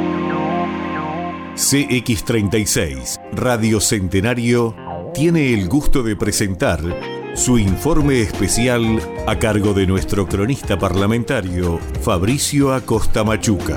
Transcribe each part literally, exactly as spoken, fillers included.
C X treinta y seis, Radio Centenario, tiene el gusto de presentar su informe especial a cargo de nuestro cronista parlamentario, Fabricio Acosta Machuca.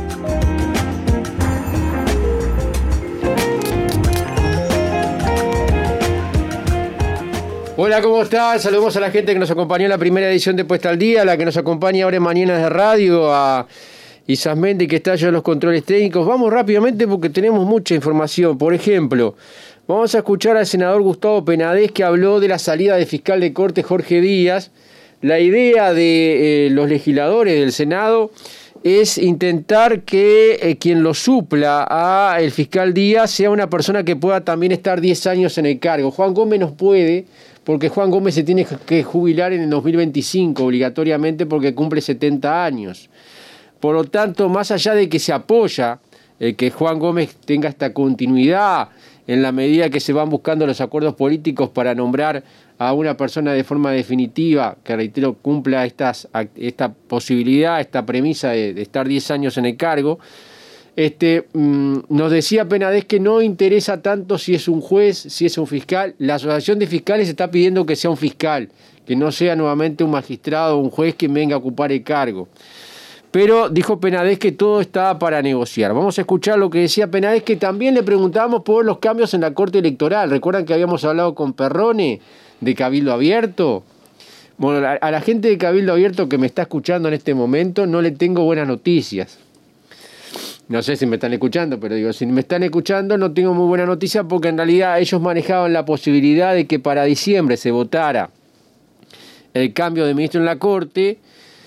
Hola, ¿cómo estás? Saludamos a la gente que nos acompañó en la primera edición de Puesta al Día, a la que nos acompaña ahora en Mañanas de Radio, a Isas Méndez, que está allá en los controles técnicos. Vamos rápidamente porque tenemos mucha información. Por ejemplo, vamos a escuchar al senador Gustavo Penadez, que habló de la salida del fiscal de corte Jorge Díaz. La idea de eh, los legisladores del Senado es intentar que eh, quien lo supla a el fiscal Díaz sea una persona que pueda también estar diez años en el cargo. Juan Gómez no puede, porque Juan Gómez se tiene que jubilar en el dos mil veinticinco obligatoriamente porque cumple setenta años. Por lo tanto, más allá de que se apoya el que Juan Gómez tenga esta continuidad en la medida que se van buscando los acuerdos políticos para nombrar a una persona de forma definitiva, que reitero, cumpla estas, esta posibilidad, esta premisa de, de estar diez años en el cargo, este, mmm, nos decía Penadez que no interesa tanto si es un juez, si es un fiscal. La Asociación de Fiscales está pidiendo que sea un fiscal, que no sea nuevamente un magistrado o un juez que venga a ocupar el cargo. Pero dijo Penadez que todo estaba para negociar. Vamos a escuchar lo que decía Penadez, que también le preguntábamos por los cambios en la Corte Electoral. ¿Recuerdan que habíamos hablado con Perrone de Cabildo Abierto? Bueno, a la gente de Cabildo Abierto que me está escuchando en este momento no le tengo buenas noticias. No sé si me están escuchando, pero digo, si me están escuchando no tengo muy buena noticia porque en realidad ellos manejaban la posibilidad de que para diciembre se votara el cambio de ministro en la Corte.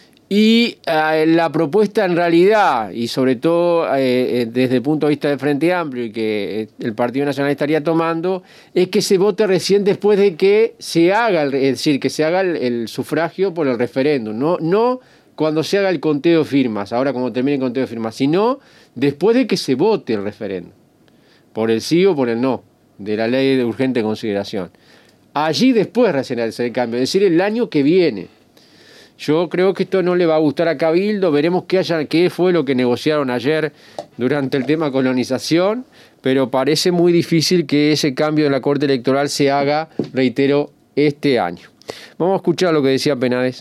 Y eh, la propuesta en realidad, y sobre todo eh, desde el punto de vista del Frente Amplio y que eh, el Partido Nacional estaría tomando, es que se vote recién después de que se haga, el, es decir, que se haga el, el sufragio por el referéndum, no, no cuando se haga el conteo de firmas, ahora cuando termine el conteo de firmas, sino después de que se vote el referéndum, por el sí o por el no, de la ley de urgente consideración. Allí después recién hacer el cambio, es decir, el año que viene. Yo creo que esto no le va a gustar a Cabildo, veremos qué, haya, qué fue lo que negociaron ayer durante el tema colonización, pero parece muy difícil que ese cambio en la Corte Electoral se haga, reitero, este año. Vamos a escuchar lo que decía Penadez.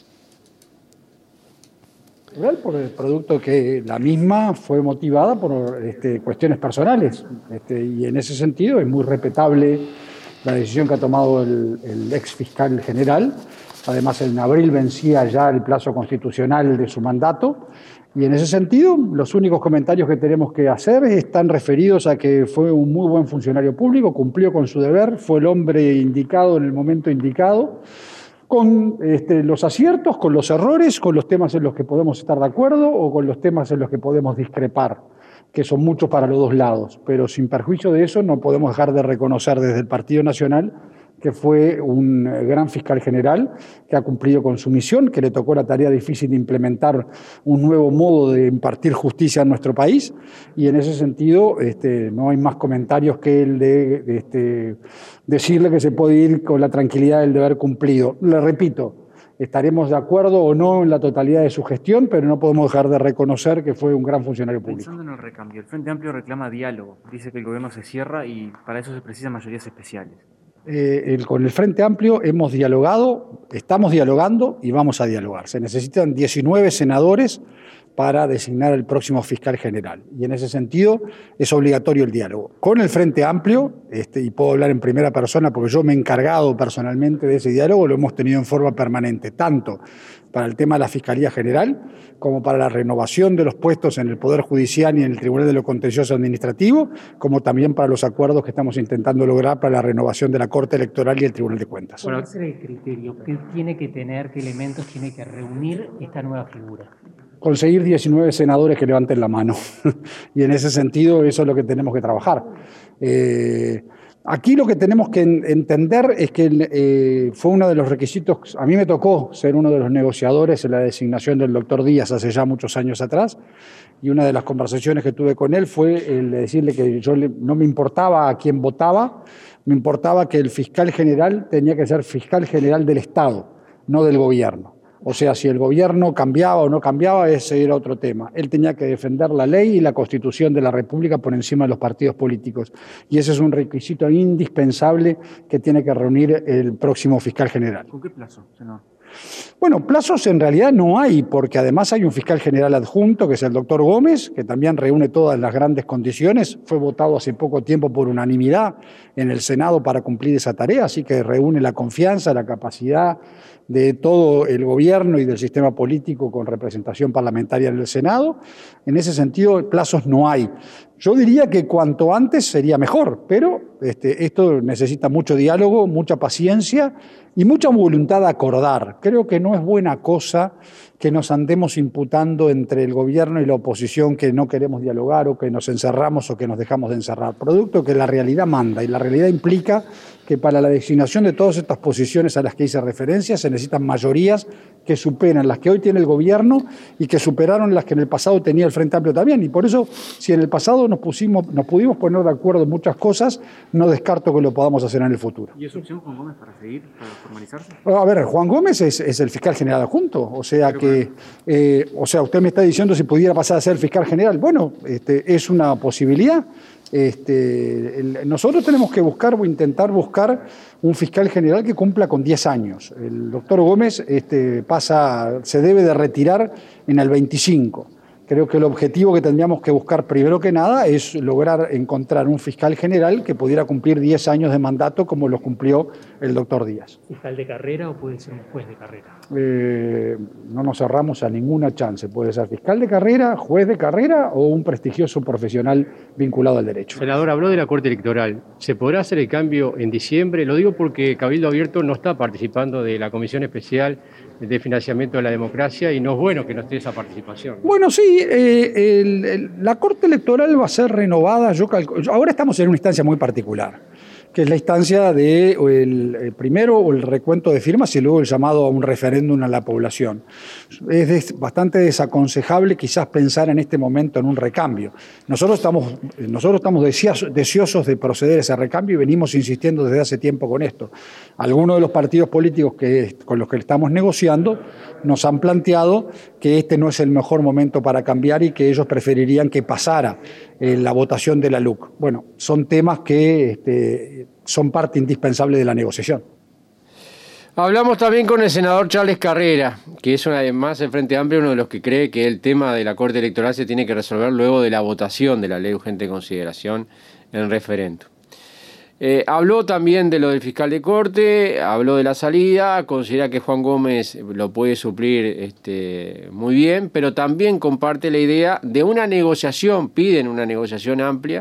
Por el producto que la misma fue motivada por este, cuestiones personales, este, y en ese sentido es muy respetable la decisión que ha tomado el, el ex fiscal general. Además, en abril vencía ya el plazo constitucional de su mandato y en ese sentido los únicos comentarios que tenemos que hacer están referidos a que fue un muy buen funcionario público, cumplió con su deber, fue el hombre indicado en el momento indicado, con este, los aciertos, con los errores, con los temas en los que podemos estar de acuerdo o con los temas en los que podemos discrepar, que son muchos para los dos lados, pero sin perjuicio de eso no podemos dejar de reconocer desde el Partido Nacional que fue un gran fiscal general, que ha cumplido con su misión, que le tocó la tarea difícil de implementar un nuevo modo de impartir justicia en nuestro país, y en ese sentido este, no hay más comentarios que el de, de este, decirle que se puede ir con la tranquilidad del deber cumplido. Le repito, estaremos de acuerdo o no en la totalidad de su gestión, pero no podemos dejar de reconocer que fue un gran funcionario público. Pensando en el recambio, el Frente Amplio reclama diálogo, dice que el gobierno se cierra y para eso se precisan mayorías especiales. Eh, el, con el Frente Amplio hemos dialogado, estamos dialogando y vamos a dialogar. Se necesitan diecinueve senadores para designar el próximo fiscal general. Y en ese sentido es obligatorio el diálogo. Con el Frente Amplio, este, y puedo hablar en primera persona porque yo me he encargado personalmente de ese diálogo, lo hemos tenido en forma permanente, tanto para el tema de la Fiscalía General, como para la renovación de los puestos en el Poder Judicial y en el Tribunal de lo Contencioso Administrativo, como también para los acuerdos que estamos intentando lograr para la renovación de la Corte Electoral y el Tribunal de Cuentas. ¿Cuál va a ser el criterio? ¿Qué tiene que tener, qué elementos tiene que reunir esta nueva figura? Conseguir diecinueve senadores que levanten la mano. Y en ese sentido eso es lo que tenemos que trabajar. Eh, aquí lo que tenemos que entender es que eh, fue uno de los requisitos, a mí me tocó ser uno de los negociadores en la designación del doctor Díaz hace ya muchos años atrás, y una de las conversaciones que tuve con él fue el de decirle que yo le, no me importaba a quién votaba, me importaba que el fiscal general tenía que ser fiscal general del Estado, no del gobierno. O sea, si el gobierno cambiaba o no cambiaba, ese era otro tema. Él tenía que defender la ley y la Constitución de la República por encima de los partidos políticos. Y ese es un requisito indispensable que tiene que reunir el próximo fiscal general. ¿Con qué plazo, senador? Bueno, plazos en realidad no hay, porque además hay un fiscal general adjunto, que es el doctor Gómez, que también reúne todas las grandes condiciones. Fue votado hace poco tiempo por unanimidad en el Senado para cumplir esa tarea, así que reúne la confianza, la capacidad de todo el gobierno y del sistema político con representación parlamentaria en el Senado. En ese sentido, plazos no hay. Yo diría que cuanto antes sería mejor, pero este, esto necesita mucho diálogo, mucha paciencia y mucha voluntad de acordar. Creo que no es buena cosa que nos andemos imputando entre el gobierno y la oposición que no queremos dialogar o que nos encerramos o que nos dejamos de encerrar. Producto que la realidad manda, y la realidad implica que para la designación de todas estas posiciones a las que hice referencia se necesitan mayorías que superan las que hoy tiene el gobierno y que superaron las que en el pasado tenía el Frente Amplio también. Y por eso, si en el pasado nos, pusimos, nos pudimos poner de acuerdo en muchas cosas, no descarto que lo podamos hacer en el futuro. ¿Y es opción Juan Gómez para seguir, para formalizarse? A ver, Juan Gómez es, es el fiscal general adjunto, o sea Pero que, eh, o sea, usted me está diciendo si pudiera pasar a ser fiscal general. Bueno, este, es una posibilidad. Este, el, nosotros tenemos que buscar o intentar buscar un fiscal general que cumpla con diez años. El doctor Gómez este, pasa, se debe de retirar en el veinticinco. Creo que el objetivo que tendríamos que buscar primero que nada es lograr encontrar un fiscal general que pudiera cumplir diez años de mandato como lo cumplió el doctor Díaz. ¿Fiscal de carrera o puede ser un juez de carrera? Eh, no nos cerramos a ninguna chance. Puede ser fiscal de carrera, juez de carrera o un prestigioso profesional vinculado al derecho. Senador, habló de la Corte Electoral. ¿Se podrá hacer el cambio en diciembre? Lo digo porque Cabildo Abierto no está participando de la Comisión Especial de Financiamiento de la Democracia y no es bueno que no esté esa participación. Bueno, sí, eh, el, el, la Corte Electoral va a ser renovada. Yo calculo, ahora estamos en una instancia muy particular, que es la instancia de el, el primero o el recuento de firmas y luego el llamado a un referéndum a la población. Es des, bastante desaconsejable quizás pensar en este momento en un recambio. Nosotros estamos, nosotros estamos deseosos, deseosos de proceder a ese recambio y venimos insistiendo desde hace tiempo con esto. Algunos de los partidos políticos que, con los que estamos negociando nos han planteado que este no es el mejor momento para cambiar y que ellos preferirían que pasara eh, la votación de la L U C. Bueno, son temas que este, son parte indispensable de la negociación. Hablamos también con el senador Charles Carrera, que es una vez más el Frente Amplio, uno de los que cree que el tema de la Corte Electoral se tiene que resolver luego de la votación de la ley urgente de consideración en referéndum. Eh, habló también de lo del fiscal de corte, habló de la salida, considera que Juan Gómez lo puede suplir este, muy bien, pero también comparte la idea de una negociación, piden una negociación amplia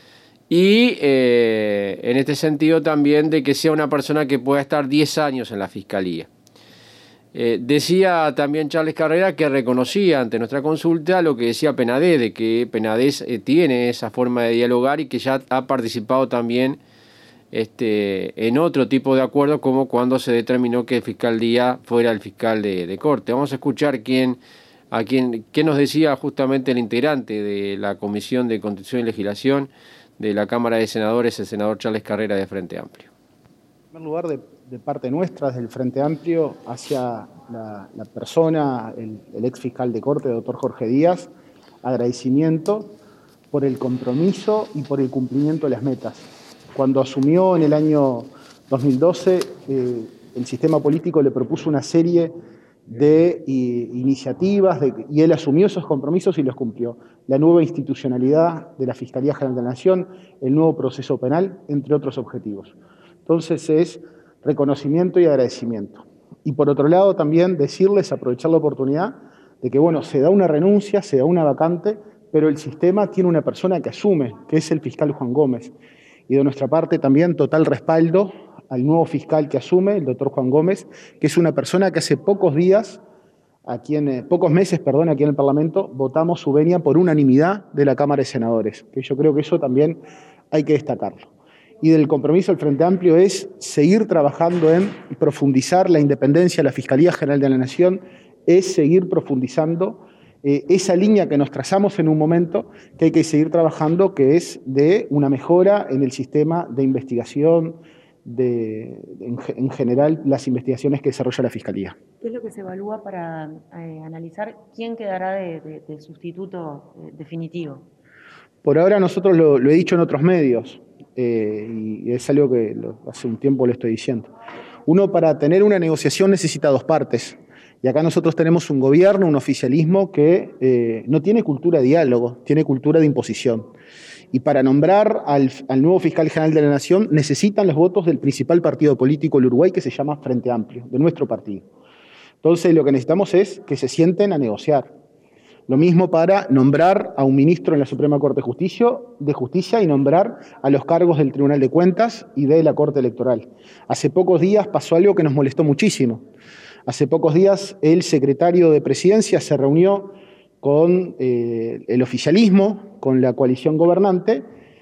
y eh, en este sentido también de que sea una persona que pueda estar diez años en la fiscalía. Eh, decía también Charles Carrera que reconocía ante nuestra consulta lo que decía Penadez, de que Penadez eh, tiene esa forma de dialogar y que ya ha participado también Este, en otro tipo de acuerdo, como cuando se determinó que el fiscal Díaz fuera el fiscal de, de corte. Vamos a escuchar quién, a quién, qué nos decía justamente el integrante de la Comisión de Constitución y Legislación de la Cámara de Senadores, el senador Charles Carrera de Frente Amplio. En primer lugar, de, de parte nuestra, desde el Frente Amplio, hacia la, la persona, el, el ex fiscal de corte, el doctor Jorge Díaz, agradecimiento por el compromiso y por el cumplimiento de las metas. Cuando asumió en el año dos mil doce, eh, el sistema político le propuso una serie de eh, iniciativas de, y él asumió esos compromisos y los cumplió. La nueva institucionalidad de la Fiscalía General de la Nación, el nuevo proceso penal, entre otros objetivos. Entonces es reconocimiento y agradecimiento. Y por otro lado también decirles, aprovechar la oportunidad de que bueno, se da una renuncia, se da una vacante, pero el sistema tiene una persona que asume, que es el fiscal Juan Gómez. Y de nuestra parte también total respaldo al nuevo fiscal que asume, el doctor Juan Gómez, que es una persona que hace pocos días, aquí en, eh, pocos meses, perdón, aquí en el Parlamento, votamos su venia por unanimidad de la Cámara de Senadores, que yo creo que eso también hay que destacarlo. Y del compromiso del Frente Amplio es seguir trabajando en profundizar la independencia de la Fiscalía General de la Nación, es seguir profundizando Eh, esa línea que nos trazamos en un momento que hay que seguir trabajando, que es de una mejora en el sistema de investigación, de en, en general, las investigaciones que desarrolla la Fiscalía. ¿Qué es lo que se evalúa para eh, analizar quién quedará de, de, de sustituto eh, definitivo? Por ahora nosotros lo, lo he dicho en otros medios, eh, y es algo que lo, hace un tiempo lo estoy diciendo. Uno, para tener una negociación necesita dos partes. Y acá nosotros tenemos un gobierno, un oficialismo que eh, no tiene cultura de diálogo, tiene cultura de imposición. Y para nombrar al, al nuevo fiscal general de la Nación necesitan los votos del principal partido político del Uruguay, que se llama Frente Amplio, de nuestro partido. Entonces lo que necesitamos es que se sienten a negociar. Lo mismo para nombrar a un ministro en la Suprema Corte de Justicia, de Justicia y nombrar a los cargos del Tribunal de Cuentas y de la Corte Electoral. Hace pocos días pasó algo que nos molestó muchísimo. Hace pocos días el secretario de Presidencia se reunió con eh, el oficialismo, con la coalición gobernante,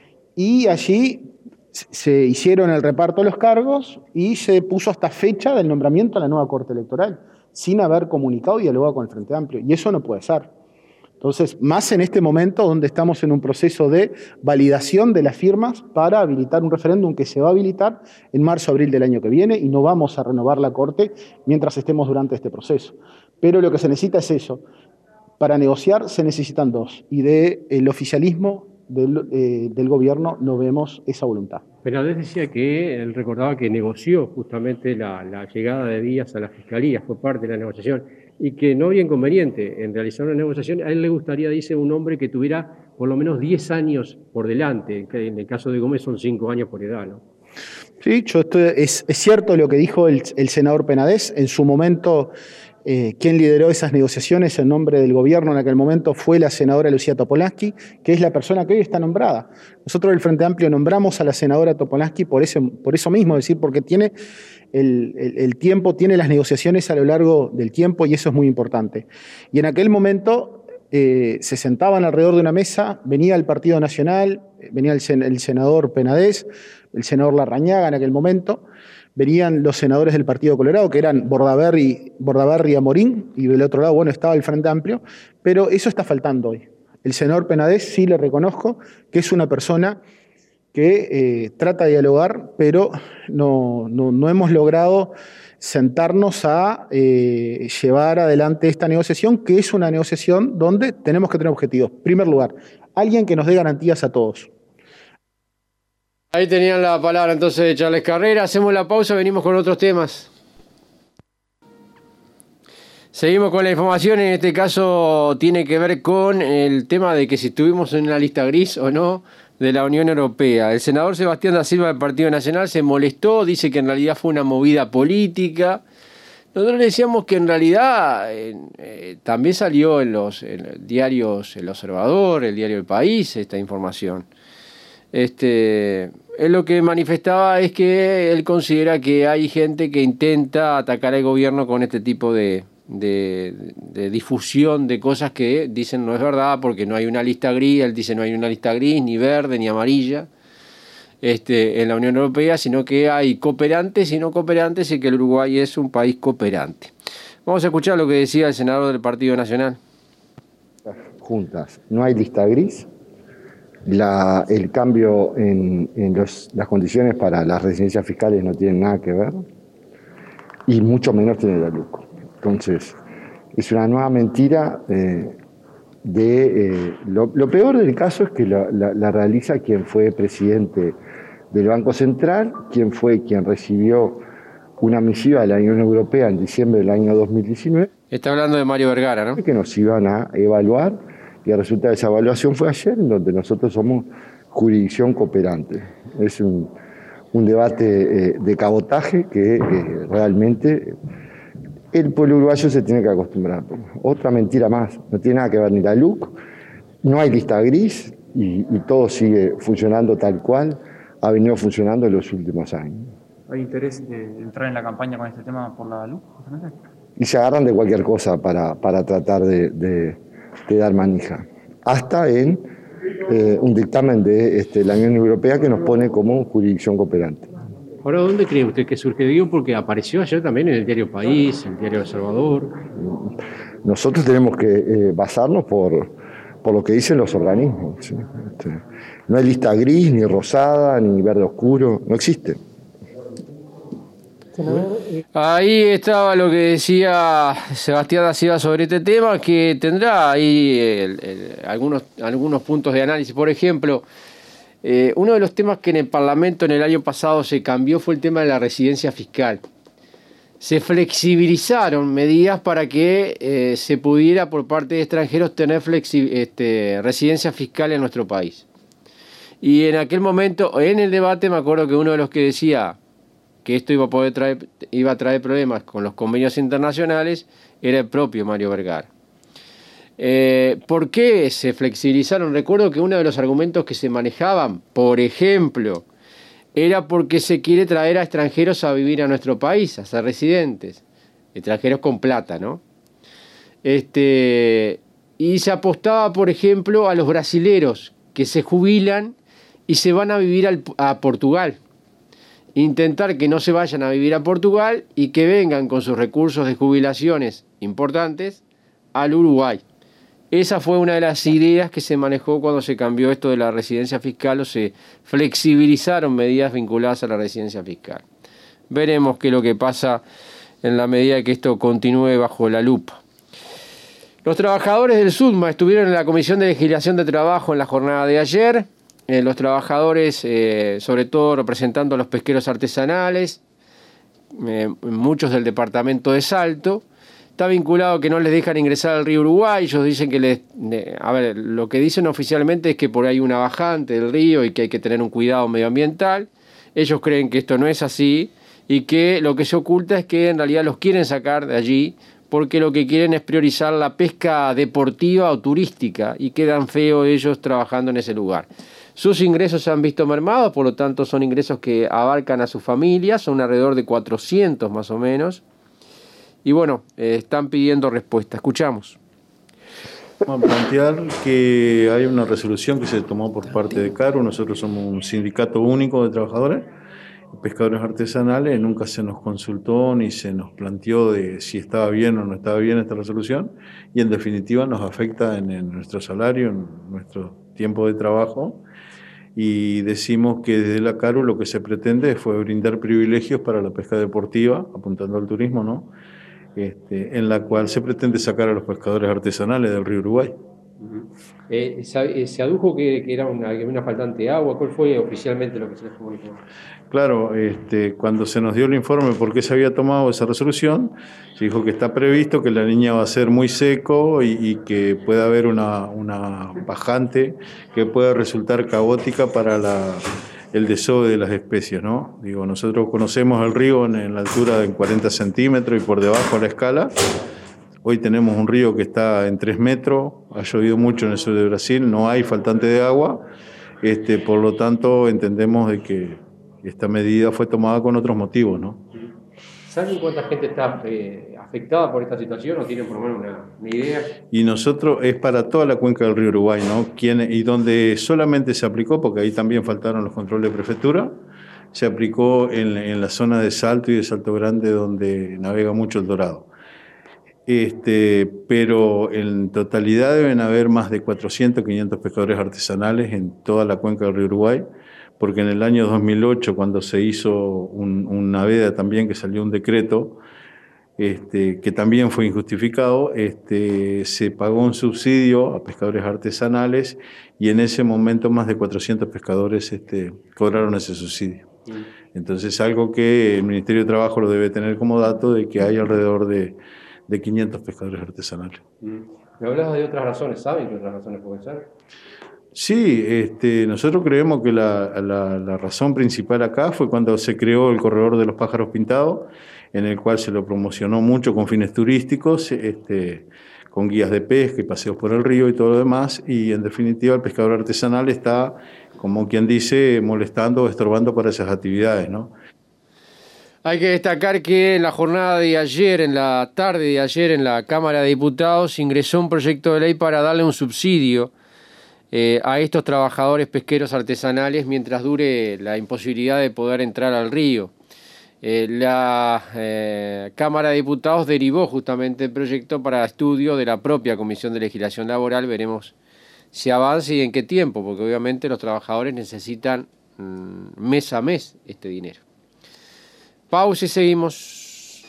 y allí se hicieron el reparto de los cargos y se puso hasta fecha del nombramiento a la nueva Corte Electoral, sin haber comunicado y dialogado con el Frente Amplio. Y eso no puede ser. Entonces, más en este momento donde estamos en un proceso de validación de las firmas para habilitar un referéndum que se va a habilitar en marzo-abril del año que viene, y no vamos a renovar la Corte mientras estemos durante este proceso. Pero lo que se necesita es eso. Para negociar se necesitan dos, y del oficialismo del, eh, del gobierno no vemos esa voluntad. Penades decía que él recordaba que negoció justamente la, la llegada de Díaz a la Fiscalía, fue parte de la negociación, y que no había inconveniente en realizar una negociación. A él le gustaría, dice, un hombre que tuviera por lo menos diez años por delante, que en el caso de Gómez son cinco años por edad, ¿no? Sí, yo estoy, es, es cierto lo que dijo el, el senador Penades. En su momento, eh, quien lideró esas negociaciones en nombre del gobierno en aquel momento fue la senadora Lucía Topolansky, que es la persona que hoy está nombrada. Nosotros del Frente Amplio nombramos a la senadora Topolansky por, ese, por eso mismo, es decir, porque tiene el, el, el tiempo, tiene las negociaciones a lo largo del tiempo, y eso es muy importante. Y en aquel momento eh, se sentaban alrededor de una mesa, venía el Partido Nacional, venía el, sen, el senador Penades, el senador Larrañaga en aquel momento, venían los senadores del Partido Colorado, que eran Bordaberry, Bordaberry y Amorín, y del otro lado, bueno, estaba el Frente Amplio, pero eso está faltando hoy. El senador Penades sí le reconozco que es una persona que eh, trata de dialogar, pero no, no, no hemos logrado sentarnos a eh, llevar adelante esta negociación, que es una negociación donde tenemos que tener objetivos. En primer lugar, alguien que nos dé garantías a todos. Ahí tenían la palabra entonces de Charles Carrera. Hacemos la pausa, venimos con otros temas. Seguimos con la información, en este caso tiene que ver con el tema de que si estuvimos en una lista gris o no de la Unión Europea. El senador Sebastián da Silva del Partido Nacional se molestó, dice que en realidad fue una movida política. Nosotros le decíamos que en realidad eh, eh, también salió en los en diarios El Observador, el diario El País, esta información. Este, él lo que manifestaba es que él considera que hay gente que intenta atacar al gobierno con este tipo de, de, de difusión de cosas que dicen no es verdad, porque no hay una lista gris. Él dice no hay una lista gris, ni verde, ni amarilla este, en la Unión Europea, sino que hay cooperantes y no cooperantes, y que el Uruguay es un país cooperante. Vamos a escuchar lo que decía el senador del Partido Nacional. Juntas, no hay lista gris. La, el cambio en, en los, las condiciones para las residencias fiscales no tiene nada que ver, y mucho menos tiene la LUC. Entonces, es una nueva mentira. Eh, de eh, lo, lo peor del caso es que la, la, la realiza quien fue presidente del Banco Central, quien fue quien recibió una misiva de la Unión Europea en diciembre del año dos mil diecinueve. Está hablando de Mario Vergara, ¿no? Que nos iban a evaluar. Y el resultado de esa evaluación fue ayer, en donde nosotros somos jurisdicción cooperante. Es un, un debate eh, de cabotaje que eh, realmente el pueblo uruguayo se tiene que acostumbrar. Otra mentira más, no tiene nada que ver ni la LUC, no hay lista gris, y, y todo sigue funcionando tal cual ha venido funcionando en los últimos años. ¿Hay interés de entrar en la campaña con este tema por la LUC, justamente? Y se agarran de cualquier cosa para, para tratar de... de de dar manija, hasta en eh, un dictamen de este, la Unión Europea que nos pone como jurisdicción cooperante. Ahora, ¿dónde cree usted que surge? Digo, porque apareció ayer también en el diario País, el diario El Salvador. Nosotros tenemos que eh, basarnos por, por lo que dicen los organismos. ¿Sí? Este, no hay lista gris, ni rosada, ni verde oscuro, no existe. Ahí estaba lo que decía Sebastián da Silva sobre este tema, que tendrá ahí el, el, algunos, algunos puntos de análisis. Por ejemplo, eh, uno de los temas que en el Parlamento en el año pasado se cambió fue el tema de la residencia fiscal. Se flexibilizaron medidas para que eh, se pudiera por parte de extranjeros tener flexi- este, residencia fiscal en nuestro país. Y en aquel momento, en el debate, me acuerdo que uno de los que decía que esto iba a poder traer, iba a traer problemas con los convenios internacionales era el propio Mario Vergara. Eh, ¿Por qué se flexibilizaron? Recuerdo que uno de los argumentos que se manejaban, por ejemplo, era porque se quiere traer a extranjeros a vivir a nuestro país, a ser residentes, extranjeros con plata, ¿no? Este, y se apostaba, por ejemplo, a los brasileros que se jubilan y se van a vivir al, a Portugal. Intentar que no se vayan a vivir a Portugal y que vengan con sus recursos de jubilaciones importantes al Uruguay. Esa fue una de las ideas que se manejó cuando se cambió esto de la residencia fiscal o se flexibilizaron medidas vinculadas a la residencia fiscal. Veremos qué es lo que pasa en la medida que esto continúe bajo la lupa. Los trabajadores del SUTMA estuvieron en la Comisión de Legislación de Trabajo en la jornada de ayer. Eh, los trabajadores, eh, sobre todo representando a los pesqueros artesanales, eh, muchos del departamento de Salto. Está vinculado que no les dejan ingresar al río Uruguay. Ellos dicen que les... Eh, a ver, lo que dicen oficialmente es que por ahí hay una bajante del río y que hay que tener un cuidado medioambiental. Ellos creen que esto no es así y que lo que se oculta es que en realidad los quieren sacar de allí porque lo que quieren es priorizar la pesca deportiva o turística y quedan feos ellos trabajando en ese lugar. Sus ingresos se han visto mermados, por lo tanto son ingresos que abarcan a sus familias, son alrededor de cuatrocientos más o menos. Y bueno, eh, están pidiendo respuesta. Escuchamos. Vamos a plantear que hay una resolución que se tomó por parte de CARU. Nosotros somos un sindicato único de trabajadores, pescadores artesanales. Nunca se nos consultó ni se nos planteó de si estaba bien o no estaba bien esta resolución. Y en definitiva nos afecta en, en nuestro salario, en nuestro tiempo de trabajo. Y decimos que desde la CARU lo que se pretende fue brindar privilegios para la pesca deportiva, apuntando al turismo, ¿no? Este, en la cual se pretende sacar a los pescadores artesanales del río Uruguay. Uh-huh. eh, se, se adujo que, que era una, una faltante de agua. ¿Cuál fue oficialmente lo que se les comunicó? Claro, este, cuando se nos dio el informe por qué se había tomado esa resolución, se dijo que está previsto que la línea va a ser muy seco y, y que puede haber una, una bajante que pueda resultar caótica para la... el desove de las especies, ¿no? Digo, nosotros conocemos el río en, en la altura de cuarenta centímetros y por debajo a la escala. Hoy tenemos un río que está en tres metros, ha llovido mucho en el sur de Brasil, no hay faltante de agua, este, por lo tanto entendemos de que esta medida fue tomada con otros motivos, ¿no? ¿Saben cuánta gente está eh, afectada por esta situación o tienen por lo menos una, una idea? Y nosotros, es para toda la cuenca del río Uruguay, ¿no? Quien, y donde solamente se aplicó, porque ahí también faltaron los controles de prefectura, se aplicó en, en la zona de Salto y de Salto Grande, donde navega mucho el dorado. Este, pero en totalidad deben haber más de cuatrocientos, quinientos pescadores artesanales en toda la cuenca del río Uruguay, porque en el año dos mil ocho, cuando se hizo un, una veda también, que salió un decreto, este, que también fue injustificado, este, se pagó un subsidio a pescadores artesanales y en ese momento más de cuatrocientos pescadores este, cobraron ese subsidio. Entonces, algo que el Ministerio de Trabajo lo debe tener como dato de que hay alrededor de, de quinientos pescadores artesanales. Me hablabas de otras razones, ¿saben qué otras razones pueden ser? Sí, este, nosotros creemos que la, la, la razón principal acá fue cuando se creó el corredor de los pájaros pintados, en el cual se lo promocionó mucho con fines turísticos, este, con guías de pesca y paseos por el río y todo lo demás, y en definitiva el pescador artesanal está, como quien dice, molestando o estorbando para esas actividades, ¿no? Hay que destacar que en la jornada de ayer, en la tarde de ayer, en la Cámara de Diputados, ingresó un proyecto de ley para darle un subsidio Eh, a estos trabajadores pesqueros artesanales mientras dure la imposibilidad de poder entrar al río. Eh, la eh, Cámara de Diputados derivó justamente el proyecto para estudio de la propia Comisión de Legislación Laboral. Veremos si avanza y en qué tiempo, porque obviamente los trabajadores necesitan mmm, mes a mes este dinero. pausa y seguimos.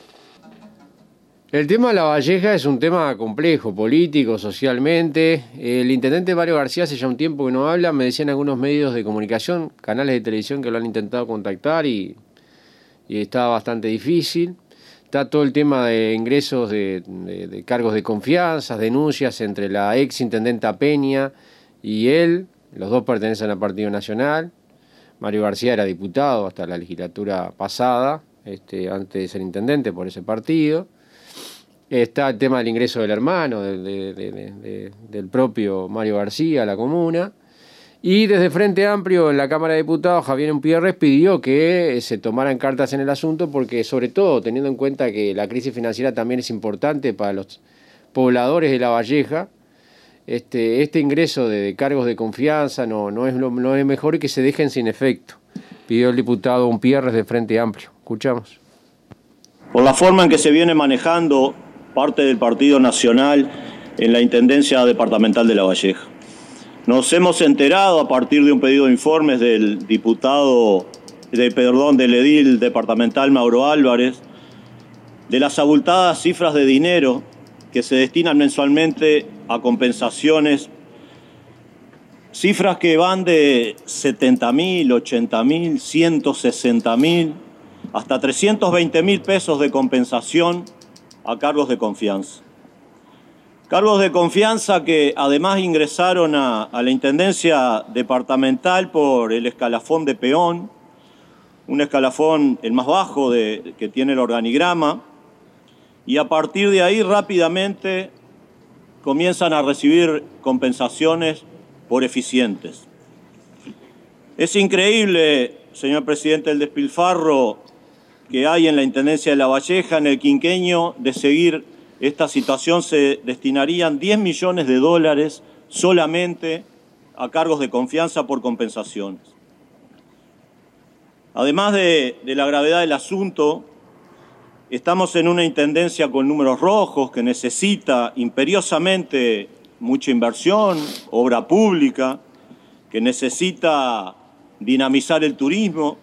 El tema de La Valleja es un tema complejo, político, socialmente. El intendente Mario García hace ya un tiempo que no habla, me decían algunos medios de comunicación, canales de televisión que lo han intentado contactar y, y está bastante difícil. Está todo el tema de ingresos de, de, de cargos de confianza, denuncias entre la ex intendenta Peña y él. Los dos pertenecen al Partido Nacional. Mario García era diputado hasta la legislatura pasada, este, antes de ser intendente por ese partido. Está el tema del ingreso del hermano, de, de, de, de, del propio Mario García a la comuna. Y desde Frente Amplio en la Cámara de Diputados, Javier Umpierres pidió que se tomaran cartas en el asunto porque, sobre todo, teniendo en cuenta que la crisis financiera también es importante para los pobladores de La Valleja, este, este ingreso de, de cargos de confianza no, no, es lo, no es mejor y que se dejen sin efecto, pidió el diputado Umpierres de Frente Amplio. Escuchamos. Por la forma en que se viene manejando parte del Partido Nacional en la Intendencia Departamental de La Valleja. Nos hemos enterado a partir de un pedido de informes del diputado, de, perdón, del edil departamental Mauro Álvarez, de las abultadas cifras de dinero que se destinan mensualmente a compensaciones, cifras que van de setenta mil, ochenta mil, ciento sesenta mil, hasta trescientos veinte mil pesos de compensación a cargos de confianza. Cargos de confianza que además ingresaron a, a la Intendencia Departamental por el escalafón de peón, un escalafón el más bajo de, que tiene el organigrama, y a partir de ahí rápidamente comienzan a recibir compensaciones por eficientes. Es increíble, señor presidente, el despilfarro que hay en la Intendencia de La Valleja. En el quinquenio de seguir esta situación se destinarían diez millones de dólares solamente a cargos de confianza por compensaciones. Además de, de la gravedad del asunto, estamos en una intendencia con números rojos que necesita imperiosamente mucha inversión, obra pública, que necesita dinamizar el turismo,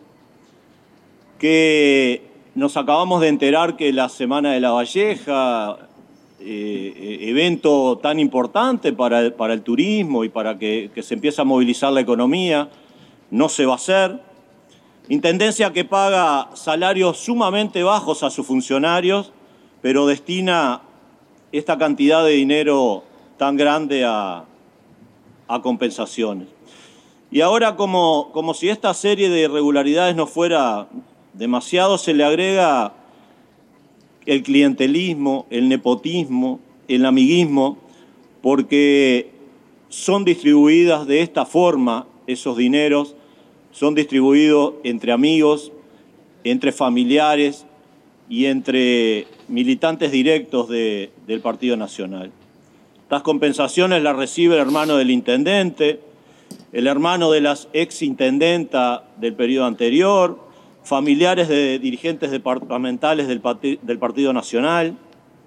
que nos acabamos de enterar que la Semana de La Valleja, eh, evento tan importante para el, para el turismo y para que, que se empiece a movilizar la economía, no se va a hacer. Intendencia que paga salarios sumamente bajos a sus funcionarios, pero destina esta cantidad de dinero tan grande a, a compensaciones. Y ahora, como, como si esta serie de irregularidades no fuera demasiado, se le agrega el clientelismo, el nepotismo, el amiguismo, porque son distribuidas de esta forma esos dineros, son distribuidos entre amigos, entre familiares y entre militantes directos de, del Partido Nacional. Estas compensaciones las recibe el hermano del intendente, el hermano de las ex-intendentas del periodo anterior, familiares de dirigentes departamentales del, Parti- del Partido Nacional.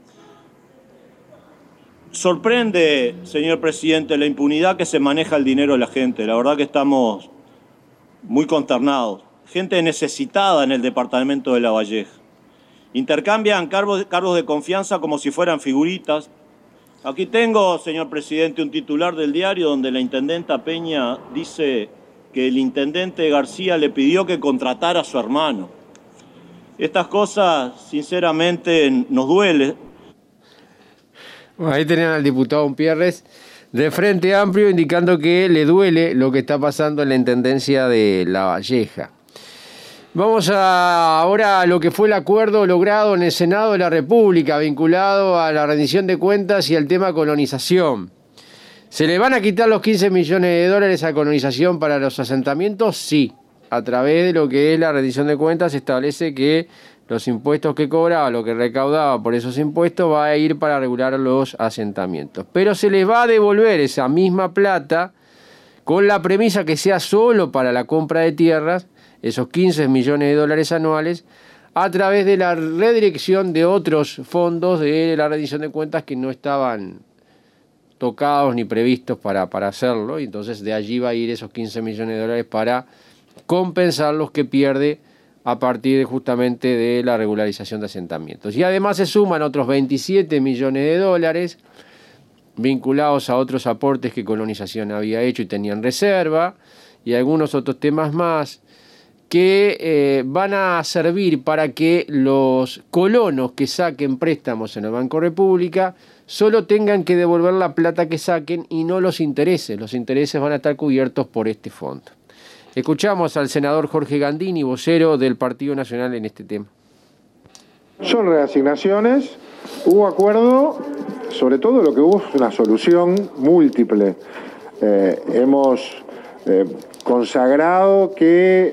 Sorprende, señor presidente, la impunidad que se maneja el dinero de la gente. La verdad que estamos muy consternados. Gente necesitada en el departamento de La Valleja. Intercambian cargos, cargos de confianza como si fueran figuritas. Aquí tengo, señor presidente, un titular del diario donde la intendenta Peña dice que el intendente García le pidió que contratara a su hermano. Estas cosas, sinceramente, nos duelen. Bueno, ahí tenían al diputado Umpierres de Frente Amplio indicando que le duele lo que está pasando en la Intendencia de La Valleja. Vamos a, ahora a lo que fue el acuerdo logrado en el Senado de la República vinculado a la rendición de cuentas y al tema colonización. ¿Se le van a quitar los quince millones de dólares a colonización para los asentamientos? Sí. A través de lo que es la rendición de cuentas se establece que los impuestos que cobraba, lo que recaudaba por esos impuestos, va a ir para regular los asentamientos. Pero se les va a devolver esa misma plata con la premisa que sea solo para la compra de tierras, esos quince millones de dólares anuales, a través de la redirección de otros fondos de la rendición de cuentas que no estaban tocados ni previstos para, para hacerlo, y entonces de allí va a ir esos quince millones de dólares para compensar los que pierde a partir justamente de la regularización de asentamientos. Y además se suman otros veintisiete millones de dólares vinculados a otros aportes que Colonización había hecho y tenían reserva, y algunos otros temas más que eh, van a servir para que los colonos que saquen préstamos en el Banco República solo tengan que devolver la plata que saquen y no los intereses. Los intereses van a estar cubiertos por este fondo. Escuchamos al senador Jorge Gandini, vocero del Partido Nacional en este tema. Son reasignaciones, hubo acuerdo, sobre todo lo que hubo es una solución múltiple. Eh, hemos eh, consagrado que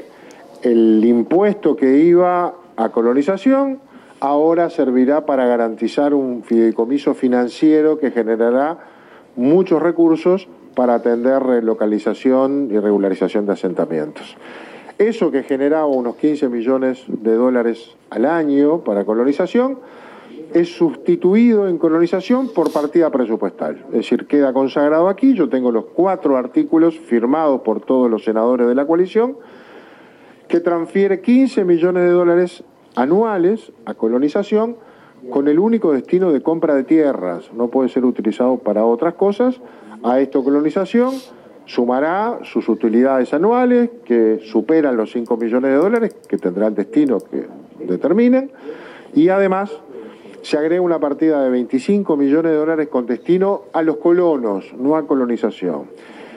el impuesto que iba a Colonización ahora servirá para garantizar un fideicomiso financiero que generará muchos recursos para atender relocalización y regularización de asentamientos. Eso que generaba unos quince millones de dólares al año para Colonización es sustituido en Colonización por partida presupuestal. Es decir, queda consagrado aquí. Yo tengo los cuatro artículos firmados por todos los senadores de la coalición que transfiere quince millones de dólares anuales a Colonización con el único destino de compra de tierras. No puede ser utilizado para otras cosas. A esto Colonización sumará sus utilidades anuales que superan los cinco millones de dólares, que tendrá el destino que determinen, y además se agrega una partida de veinticinco millones de dólares con destino a los colonos, no a Colonización,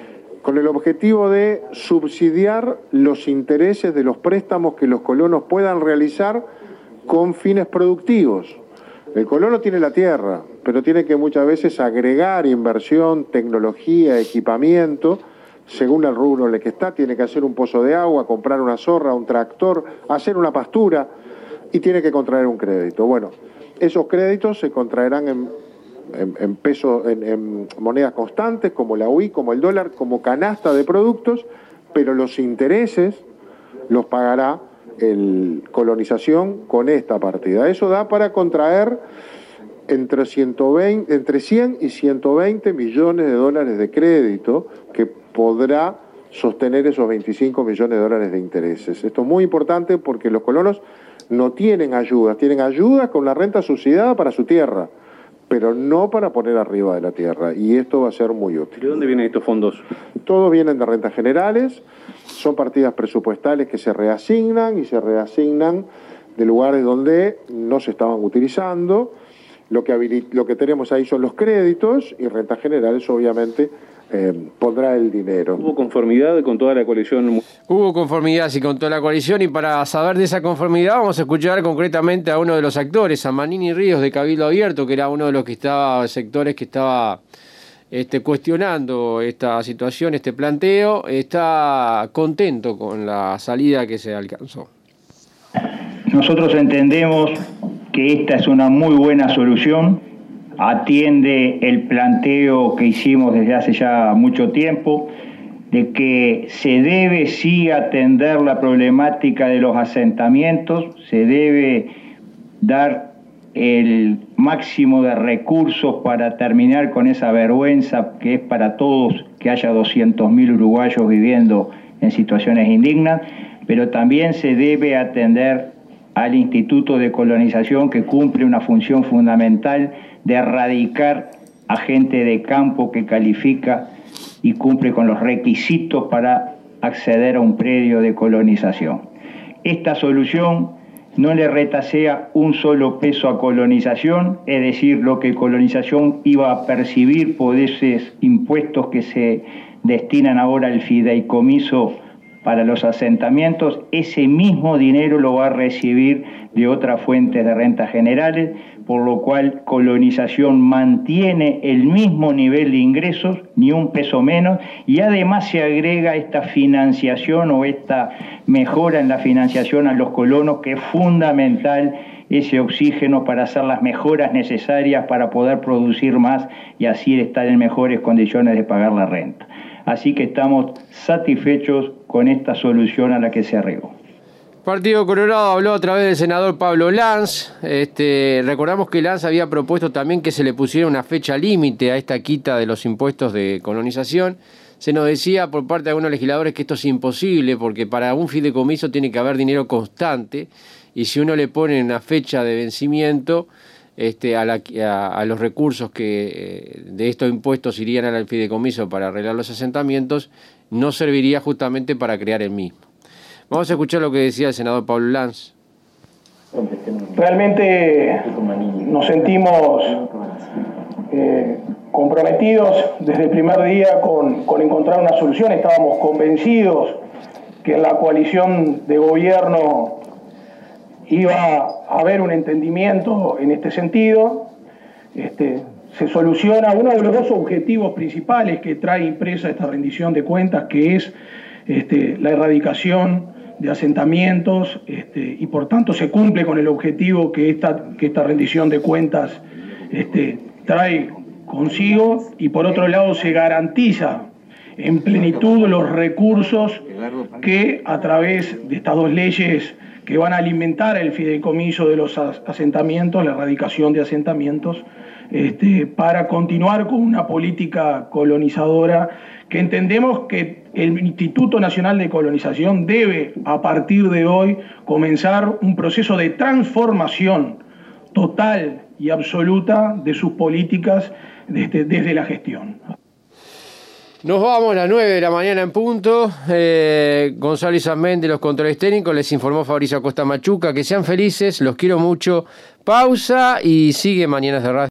con el objetivo de subsidiar los intereses de los préstamos que los colonos puedan realizar con fines productivos. El colono tiene la tierra, pero tiene que muchas veces agregar inversión, tecnología, equipamiento, según el rubro en el que está. Tiene que hacer un pozo de agua, comprar una zorra, un tractor, hacer una pastura y tiene que contraer un crédito. Bueno, esos créditos se contraerán en, en, en pesos, en, en monedas constantes, como la U I, como el dólar, como canasta de productos, pero los intereses los pagará el Colonización con esta partida. Eso da para contraer entre, ciento veinte, entre cien y ciento veinte millones de dólares de crédito que podrá sostener esos veinticinco millones de dólares de intereses. Esto es muy importante porque los colonos no tienen ayudas, tienen ayudas con la renta subsidiada para su tierra, pero no para poner arriba de la tierra, y esto va a ser muy útil. ¿De dónde vienen estos fondos? Todos vienen de rentas generales, son partidas presupuestales que se reasignan y se reasignan de lugares donde no se estaban utilizando. Lo que, habilit- lo que tenemos ahí son los créditos y rentas generales, obviamente, eh, pondrá el dinero. ¿Hubo conformidad con toda la coalición? Hubo conformidad, sí, con toda la coalición, y para saber de esa conformidad vamos a escuchar concretamente a uno de los actores, a Manini Ríos de Cabildo Abierto, que era uno de los que estaba, sectores que estaba este, cuestionando esta situación, este planteo. Está contento con la salida que se alcanzó. Nosotros entendemos que esta es una muy buena solución, atiende el planteo que hicimos desde hace ya mucho tiempo, de que se debe sí atender la problemática de los asentamientos, se debe dar el máximo de recursos para terminar con esa vergüenza que es para todos que haya doscientos mil uruguayos viviendo en situaciones indignas, pero también se debe atender al Instituto de Colonización, que cumple una función fundamental de erradicar a gente de campo que califica y cumple con los requisitos para acceder a un predio de colonización. Esta solución no le retasea un solo peso a Colonización, es decir, lo que Colonización iba a percibir por esos impuestos que se destinan ahora al fideicomiso para los asentamientos, ese mismo dinero lo va a recibir de otras fuentes de rentas generales, por lo cual Colonización mantiene el mismo nivel de ingresos, ni un peso menos, y además se agrega esta financiación o esta mejora en la financiación a los colonos, que es fundamental ese oxígeno para hacer las mejoras necesarias para poder producir más y así estar en mejores condiciones de pagar la renta. Así que estamos satisfechos con esta solución a la que se arregló. Partido Colorado habló a través del senador Pablo Lanz. Este, recordamos que Lanz había propuesto también que se le pusiera una fecha límite a esta quita de los impuestos de colonización. se nos decía por parte de algunos legisladores que esto es imposible porque para un fideicomiso tiene que haber dinero constante y si uno le pone una fecha de vencimiento este, a, la, a, a los recursos que de estos impuestos irían al fideicomiso para arreglar los asentamientos, no serviría justamente para crear el mismo. Vamos a escuchar lo que decía el senador Pablo Lanz. Realmente nos sentimos eh, comprometidos desde el primer día con, con encontrar una solución. Estábamos convencidos que en la coalición de gobierno iba a haber un entendimiento en este sentido. Este, se soluciona uno de los dos objetivos principales que trae impresa esta rendición de cuentas, que es este, la erradicación de asentamientos este, y por tanto se cumple con el objetivo que esta, que esta rendición de cuentas este, trae consigo, y por otro lado se garantiza en plenitud los recursos que a través de estas dos leyes que van a alimentar el fideicomiso de los asentamientos, la erradicación de asentamientos, este, para continuar con una política colonizadora que entendemos que el Instituto Nacional de Colonización debe, a partir de hoy, comenzar un proceso de transformación total y absoluta de sus políticas desde, desde la gestión. Nos vamos a las nueve de la mañana en punto. Eh, Gonzalo Isasmendi, los controles técnicos, les informó Fabricio Acosta Machuca. Que sean felices, los quiero mucho. Pausa y sigue Mañanas de Radio.